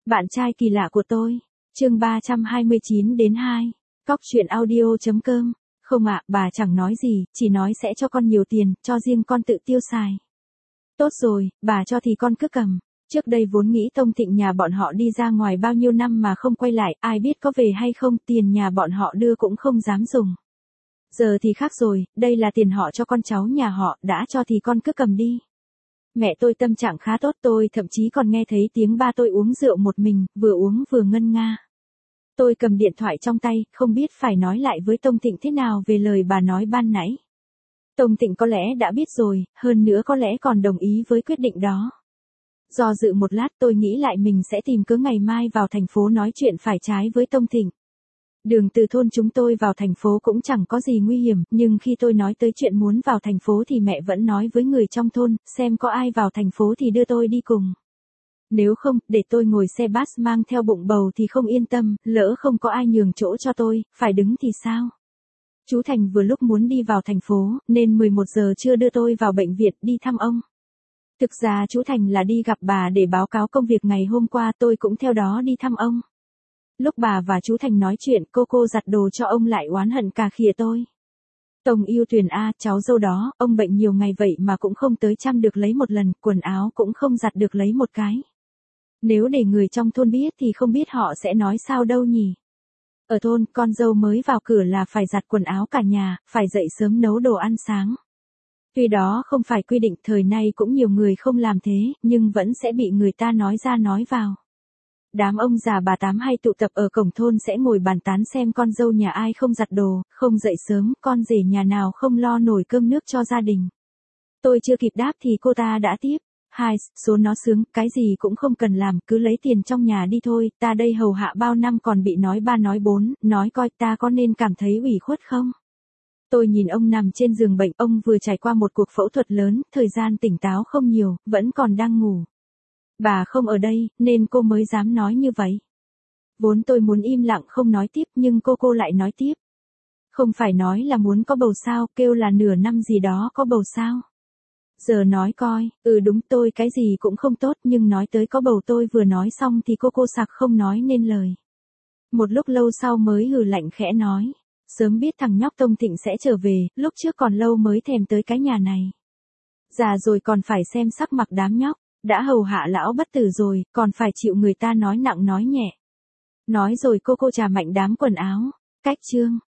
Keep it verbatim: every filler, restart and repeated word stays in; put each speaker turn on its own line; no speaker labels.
Bạn trai kỳ lạ của tôi. Chương ba trăm hai mươi chín đến hai. Cóc truyện audio chấm com. Không ạ, bà chẳng nói gì, chỉ nói sẽ cho con nhiều tiền, cho riêng con tự tiêu xài. Tốt rồi, bà cho thì con cứ cầm. Trước đây vốn nghĩ Tông Thịnh nhà bọn họ đi ra ngoài bao nhiêu năm mà không quay lại, ai biết có về hay không, tiền nhà bọn họ đưa cũng không dám dùng. Giờ thì khác rồi, đây là tiền họ cho con cháu nhà họ, đã cho thì con cứ cầm đi. Mẹ tôi tâm trạng khá tốt, tôi thậm chí còn nghe thấy tiếng ba tôi uống rượu một mình, vừa uống vừa ngân nga. Tôi cầm điện thoại trong tay, không biết phải nói lại với Tông Thịnh thế nào về lời bà nói ban nãy. Tông Thịnh có lẽ đã biết rồi, hơn nữa có lẽ còn đồng ý với quyết định đó. Do dự một lát tôi nghĩ lại mình sẽ tìm cớ ngày mai vào thành phố nói chuyện phải trái với Tông Thịnh. Đường từ thôn chúng tôi vào thành phố cũng chẳng có gì nguy hiểm, nhưng khi tôi nói tới chuyện muốn vào thành phố thì mẹ vẫn nói với người trong thôn, xem có ai vào thành phố thì đưa tôi đi cùng. Nếu không, để tôi ngồi xe bus mang theo bụng bầu thì không yên tâm, lỡ không có ai nhường chỗ cho tôi, phải đứng thì sao? Chú Thành vừa lúc muốn đi vào thành phố, nên mười một giờ trưa đưa tôi vào bệnh viện đi thăm ông. Thực ra chú Thành là đi gặp bà để báo cáo công việc ngày hôm qua, tôi cũng theo đó đi thăm ông. Lúc bà và chú Thành nói chuyện, cô cô giặt đồ cho ông lại oán hận cà khịa tôi. Tông yêu Tuyền a, cháu dâu đó, ông bệnh nhiều ngày vậy mà cũng không tới chăm được lấy một lần, quần áo cũng không giặt được lấy một cái. Nếu để người trong thôn biết thì không biết họ sẽ nói sao đâu nhỉ. Ở thôn, con dâu mới vào cửa là phải giặt quần áo cả nhà, phải dậy sớm nấu đồ ăn sáng. Tuy đó không phải quy định, thời nay cũng nhiều người không làm thế, nhưng vẫn sẽ bị người ta nói ra nói vào. Đám ông già bà tám hay tụ tập ở cổng thôn sẽ ngồi bàn tán xem con dâu nhà ai không giặt đồ, không dậy sớm, con rể nhà nào không lo nổi cơm nước cho gia đình. Tôi chưa kịp đáp thì cô ta đã tiếp. Hai, số nó sướng, cái gì cũng không cần làm, cứ lấy tiền trong nhà đi thôi, ta đây hầu hạ bao năm còn bị nói ba nói bốn, nói coi ta có nên cảm thấy ủy khuất không? Tôi nhìn ông nằm trên giường bệnh, ông vừa trải qua một cuộc phẫu thuật lớn, thời gian tỉnh táo không nhiều, vẫn còn đang ngủ. Bà không ở đây, nên cô mới dám nói như vậy. Vốn tôi muốn im lặng không nói tiếp, nhưng cô cô lại nói tiếp. Không phải nói là muốn có bầu sao, kêu là nửa năm gì đó có bầu sao. Giờ nói coi, ừ đúng, tôi cái gì cũng không tốt, nhưng nói tới có bầu tôi vừa nói xong thì cô cô sặc không nói nên lời. Một lúc lâu sau mới hừ lạnh khẽ nói. Sớm biết thằng nhóc Tông Thịnh sẽ trở về, lúc trước còn lâu mới thèm tới cái nhà này. Già rồi còn phải xem sắc mặt đám nhóc, đã hầu hạ lão bất tử rồi, còn phải chịu người ta nói nặng nói nhẹ. Nói rồi cô cô trà mạnh đám quần áo. Cách chương.